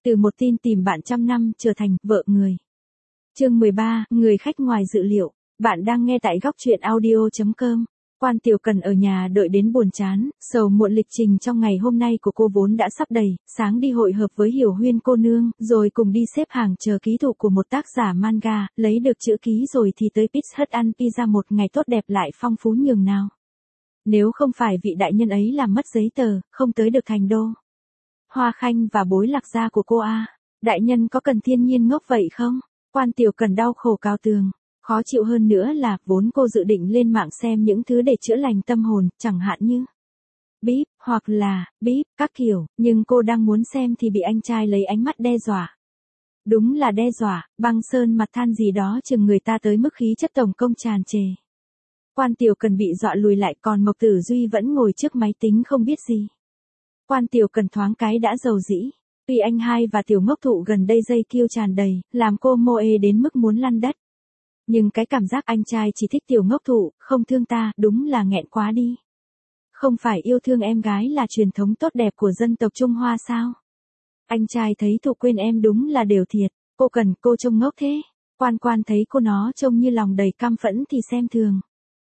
Từ một tin tìm bạn trăm năm trở thành vợ người. Chương 13, người khách ngoài dự liệu. Bạn đang nghe tại góc truyện audio.com. Quan Tiểu Cần ở nhà đợi đến buồn chán, sầu muộn lịch trình trong ngày hôm nay của cô vốn đã sắp đầy, sáng đi hội hợp với Hiểu Huyên cô nương, rồi cùng đi xếp hàng chờ ký thụ của một tác giả manga, lấy được chữ ký rồi thì tới Pizza Hut ăn pizza một ngày tốt đẹp lại phong phú nhường nào. Nếu không phải vị đại nhân ấy làm mất giấy tờ, không tới được thành đô. Hoa Khanh và bối lạc gia của cô a. Đại nhân có cần thiên nhiên ngốc vậy không? Quan Tiểu Cần đau khổ cao tường. Khó chịu hơn nữa là, vốn cô dự định lên mạng xem những thứ để chữa lành tâm hồn, chẳng hạn như bíp, hoặc là bíp, các kiểu, nhưng cô đang muốn xem thì bị anh trai lấy ánh mắt đe dọa. Đúng là đe dọa, băng sơn mặt than gì đó chừng người ta tới mức khí chất tổng công tràn trề. Quan Tiểu Cần bị dọa lùi lại, còn Mộc Tử Duy vẫn ngồi trước máy tính không biết gì. Quan Tiểu Cần thoáng cái đã rầu rĩ. Tuy anh hai và Tiểu Ngốc Thụ gần đây dây kiêu tràn đầy, làm cô mô ê đến mức muốn lăn đất. Nhưng cái cảm giác anh trai chỉ thích Tiểu Ngốc Thụ, không thương ta, đúng là nghẹn quá đi. Không phải yêu thương em gái là truyền thống tốt đẹp của dân tộc Trung Hoa sao? Anh trai thấy Thụ quên em đúng là đều thiệt, cô trông ngốc thế. Quan Quan thấy cô nó trông như lòng đầy căm phẫn thì xem thường.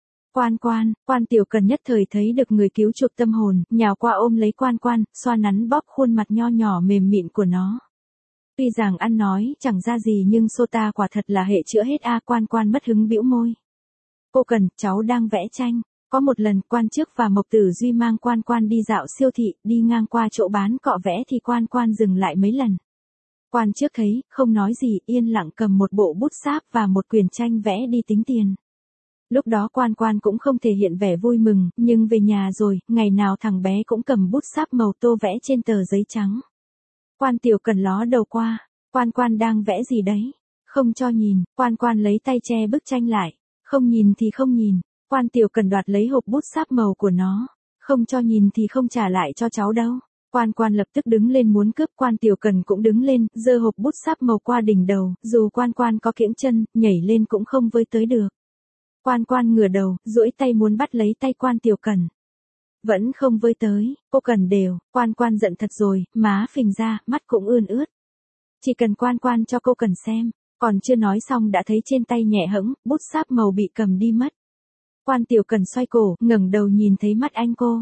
Quan Tiểu Cần nhất thời thấy được người cứu chuộc tâm hồn, nhào qua ôm lấy Quan, xoa nắn bóp khuôn mặt nho nhỏ mềm mịn của nó. Tuy rằng ăn nói chẳng ra gì nhưng Sota quả thật là hệ chữa hết a. Quan mất hứng bĩu môi. Cô Cần, cháu đang vẽ tranh. Có một lần Quan trước và Mộc Tử Duy mang Quan đi dạo siêu thị, đi ngang qua chỗ bán cọ vẽ thì Quan dừng lại mấy lần. Quan trước thấy, không nói gì, yên lặng cầm một bộ bút sáp và một quyển tranh vẽ đi tính tiền. Lúc đó Quan cũng không thể hiện vẻ vui mừng, nhưng về nhà rồi, ngày nào thằng bé cũng cầm bút sáp màu tô vẽ trên tờ giấy trắng. Quan Tiểu Cần ló đầu qua, Quan đang vẽ gì đấy? Không cho nhìn, Quan lấy tay che bức tranh lại, không nhìn thì không nhìn. Quan Tiểu Cần đoạt lấy hộp bút sáp màu của nó, không cho nhìn thì không trả lại cho cháu đâu. Quan lập tức đứng lên muốn cướp, Quan Tiểu Cần cũng đứng lên, giơ hộp bút sáp màu qua đỉnh đầu, dù Quan có kiễng chân, nhảy lên cũng không với tới được. Quan ngửa đầu, duỗi tay muốn bắt lấy tay Quan Tiểu Cần. Vẫn không với tới, cô Cần đều, Quan giận thật rồi, má phình ra, mắt cũng ươn ướt. Chỉ cần Quan cho cô Cần xem, còn chưa nói xong đã thấy trên tay nhẹ hẫng, bút sáp màu bị cầm đi mất. Quan Tiểu Cần xoay cổ, ngẩng đầu nhìn thấy mắt anh cô.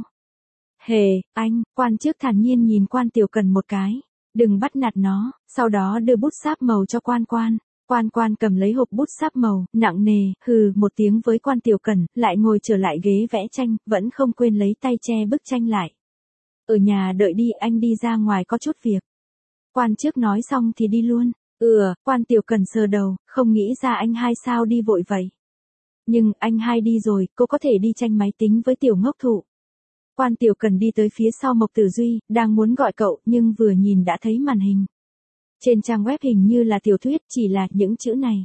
Hề, anh, Quan trước thản nhiên nhìn Quan Tiểu Cần một cái, đừng bắt nạt nó, sau đó đưa bút sáp màu cho Quan. Quan cầm lấy hộp bút sáp màu, nặng nề, hừ một tiếng với Quan Tiểu Cần, lại ngồi trở lại ghế vẽ tranh, vẫn không quên lấy tay che bức tranh lại. Ở nhà đợi đi, anh đi ra ngoài có chút việc. Quan trước nói xong thì đi luôn. Quan Tiểu Cần sờ đầu, không nghĩ ra anh hai sao đi vội vậy. Nhưng anh hai đi rồi, cô có thể đi tranh máy tính với Tiểu Ngốc Thụ. Quan Tiểu Cần đi tới phía sau Mộc Tử Duy, đang muốn gọi cậu, nhưng vừa nhìn đã thấy màn hình. Trên trang web hình như là tiểu thuyết, chỉ là những chữ này.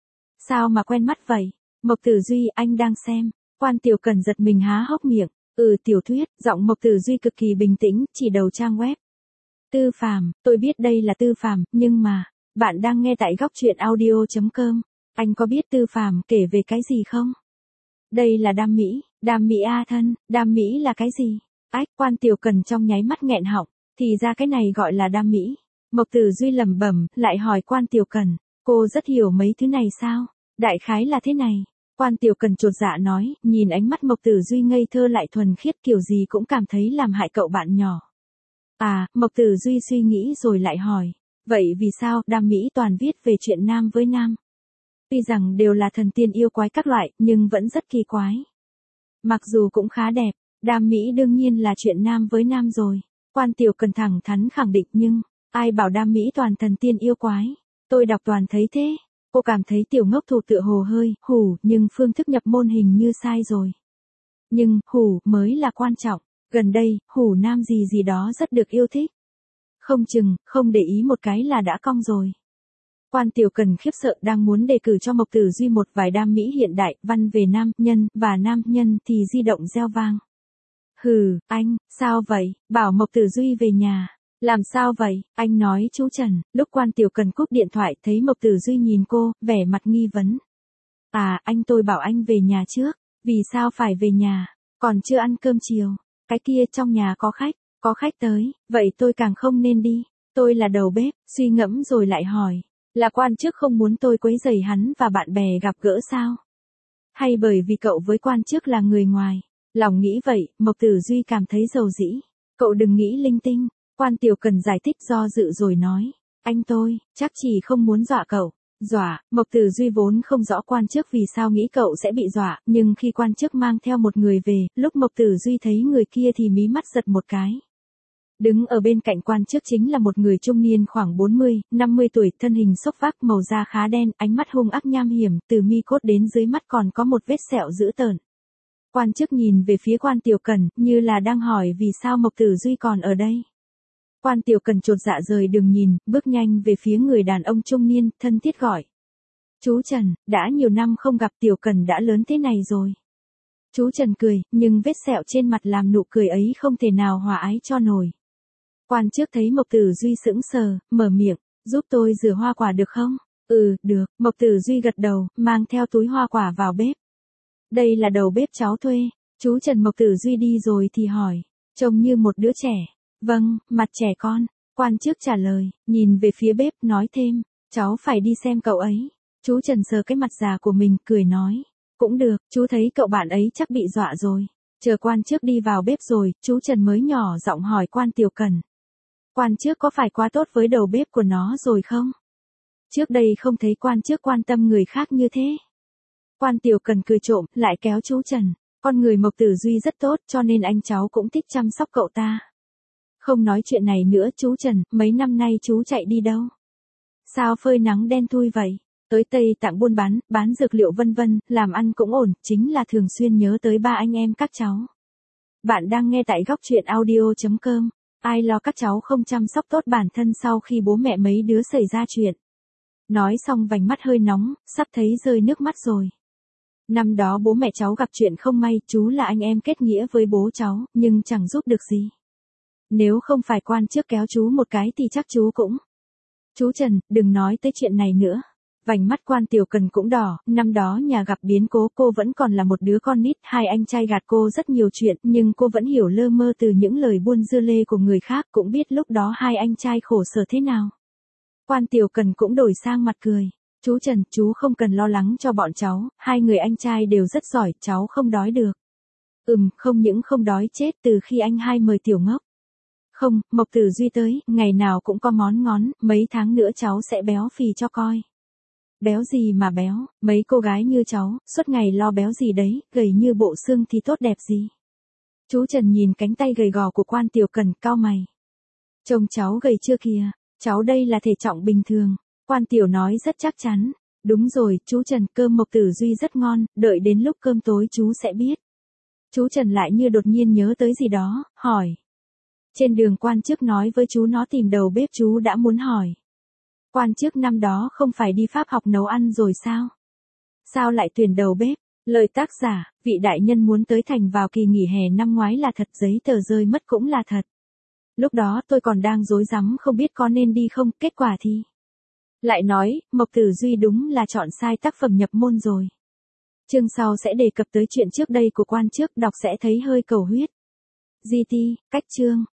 Sao mà quen mắt vậy? Mộc Tử Duy, anh đang xem. Quan Tiểu Cần giật mình há hốc miệng. Tiểu thuyết, giọng Mộc Tử Duy cực kỳ bình tĩnh, chỉ đầu trang web. Tư Phàm, tôi biết đây là Tư Phàm, nhưng mà, bạn đang nghe tại góc truyện audio.com. Anh có biết Tư Phàm kể về cái gì không? Đây là Đam Mỹ a thân, Đam Mỹ là cái gì? Quan Tiểu Cần trong nháy mắt nghẹn họng, thì ra cái này gọi là Đam Mỹ. Mộc Tử Duy lẩm bẩm, lại hỏi Quan Tiểu Cần, cô rất hiểu mấy thứ này sao? Đại khái là thế này. Quan Tiểu Cần chột dạ nói, nhìn ánh mắt Mộc Tử Duy ngây thơ lại thuần khiết kiểu gì cũng cảm thấy làm hại cậu bạn nhỏ. Mộc Tử Duy suy nghĩ rồi lại hỏi, vậy vì sao Đam Mỹ toàn viết về chuyện nam với nam? Tuy rằng đều là thần tiên yêu quái các loại, nhưng vẫn rất kỳ quái. Mặc dù cũng khá đẹp, Đam Mỹ đương nhiên là chuyện nam với nam rồi. Quan Tiểu Cần thẳng thắn khẳng định, nhưng ai bảo Đam Mỹ toàn thần tiên yêu quái? Tôi đọc toàn thấy thế. Cô cảm thấy Tiểu Ngốc Thụ tựa hồ hơi hủ, nhưng phương thức nhập môn hình như sai rồi. Nhưng hủ mới là quan trọng. Gần đây, hủ nam gì đó rất được yêu thích. Không chừng, không để ý một cái là đã cong rồi. Quan Tiểu Cần khiếp sợ đang muốn đề cử cho Mộc Tử Duy một vài Đam Mỹ hiện đại, văn về nam nhân, và nam nhân thì di động reo vang. Anh, sao vậy? Bảo Mộc Tử Duy về nhà. Làm sao vậy? Anh nói chú Trần. Lúc Quan Tiểu Cần cúp điện thoại thấy Mộc Tử Duy nhìn cô, vẻ mặt nghi vấn. Tôi bảo anh về nhà trước. Vì sao phải về nhà? Còn chưa ăn cơm chiều. Cái kia trong nhà có khách tới, vậy tôi càng không nên đi. Tôi là đầu bếp, suy ngẫm rồi lại hỏi. Là quan chức không muốn tôi quấy rầy hắn và bạn bè gặp gỡ sao? Hay bởi vì cậu với quan chức là người ngoài? Lòng nghĩ vậy, Mộc Tử Duy cảm thấy dầu dĩ. Cậu đừng nghĩ linh tinh. Quan Tiểu Cần giải thích do dự rồi nói. Anh tôi, chắc chỉ không muốn dọa cậu. Dọa, Mộc Tử Duy vốn không rõ quan chức vì sao nghĩ cậu sẽ bị dọa, nhưng khi quan chức mang theo một người về, lúc Mộc Tử Duy thấy người kia thì mí mắt giật một cái. Đứng ở bên cạnh quan chức chính là một người trung niên khoảng 40, 50 tuổi, thân hình xốc vác, màu da khá đen, ánh mắt hung ác nham hiểm, từ mi cốt đến dưới mắt còn có một vết sẹo dữ tợn. Quan chức nhìn về phía quan Tiểu Cần, như là đang hỏi vì sao Mộc Tử Duy còn ở đây. Quan Tiểu Cần chột dạ rời đường nhìn, bước nhanh về phía người đàn ông trung niên, thân thiết gọi. Chú Trần, đã nhiều năm không gặp, Tiểu Cần đã lớn thế này rồi. Chú Trần cười, nhưng vết sẹo trên mặt làm nụ cười ấy không thể nào hòa ái cho nổi. Quan chức thấy Mộc Tử Duy sững sờ, mở miệng, giúp tôi rửa hoa quả được không? Ừ, được, Mộc Tử Duy gật đầu, mang theo túi hoa quả vào bếp. Đây là đầu bếp cháu thuê. Chú Trần. Mộc Tử Duy đi rồi thì hỏi, trông như một đứa trẻ. Vâng, mặt trẻ con. Quan chức trả lời, nhìn về phía bếp, nói thêm, cháu phải đi xem cậu ấy. Chú Trần sờ cái mặt già của mình, cười nói, cũng được, chú thấy cậu bạn ấy chắc bị dọa rồi. Chờ quan chức đi vào bếp rồi, chú Trần mới nhỏ giọng hỏi quan Tiểu Cần. Quan chức có phải quá tốt với đầu bếp của nó rồi không? Trước đây không thấy quan chức quan tâm người khác như thế. Quan Tiểu Cần cười trộm, lại kéo chú Trần. Con người Mộc Tử Duy rất tốt, cho nên anh cháu cũng thích chăm sóc cậu ta. Không nói chuyện này nữa, chú Trần, mấy năm nay chú chạy đi đâu? Sao phơi nắng đen thui vậy? Tới Tây Tạng buôn bán dược liệu vân vân, làm ăn cũng ổn, chính là thường xuyên nhớ tới ba anh em các cháu. Bạn đang nghe tại góc truyện audio.com. Ai lo các cháu không chăm sóc tốt bản thân sau khi bố mẹ mấy đứa xảy ra chuyện. Nói xong vành mắt hơi nóng, sắp thấy rơi nước mắt rồi. Năm đó bố mẹ cháu gặp chuyện không may, chú là anh em kết nghĩa với bố cháu, nhưng chẳng giúp được gì. Nếu không phải quan chức kéo chú một cái thì chắc chú cũng. Chú Trần, đừng nói tới chuyện này nữa. Vành mắt quan Tiểu Cần cũng đỏ, năm đó nhà gặp biến cố, cô vẫn còn là một đứa con nít, hai anh trai gạt cô rất nhiều chuyện, nhưng cô vẫn hiểu lơ mơ từ những lời buôn dưa lê của người khác, cũng biết lúc đó hai anh trai khổ sở thế nào. Quan Tiểu Cần cũng đổi sang mặt cười. Chú Trần, chú không cần lo lắng cho bọn cháu, hai người anh trai đều rất giỏi, cháu không đói được. Không những không đói chết từ khi anh hai mời Tiểu Ngốc. Không, Mộc Tử Duy tới, ngày nào cũng có món ngon, mấy tháng nữa cháu sẽ béo phì cho coi. Béo gì mà béo, mấy cô gái như cháu, suốt ngày lo béo gì đấy, gầy như bộ xương thì tốt đẹp gì. Chú Trần nhìn cánh tay gầy gò của quan Tiểu Cần, cau mày. Trông cháu gầy chưa kìa, cháu đây là thể trọng bình thường. Quan Tiểu nói rất chắc chắn. Đúng rồi, chú Trần, cơm Mộc Tử Duy rất ngon, đợi đến lúc cơm tối chú sẽ biết. Chú Trần lại như đột nhiên nhớ tới gì đó, hỏi. Trên đường quan chức nói với chú nó tìm đầu bếp, chú đã muốn hỏi. Quan chức năm đó không phải đi Pháp học nấu ăn rồi sao? Sao lại tuyển đầu bếp? Lời tác giả, vị đại nhân muốn tới thành vào kỳ nghỉ hè năm ngoái là thật, giấy tờ rơi mất cũng là thật. Lúc đó tôi còn đang rối rắm không biết có nên đi không, kết quả thì. Lại nói, Mộc Tử Duy đúng là chọn sai tác phẩm nhập môn rồi. Chương sau sẽ đề cập tới chuyện trước đây của quan chức, đọc sẽ thấy hơi cầu huyết. GT, cách chương.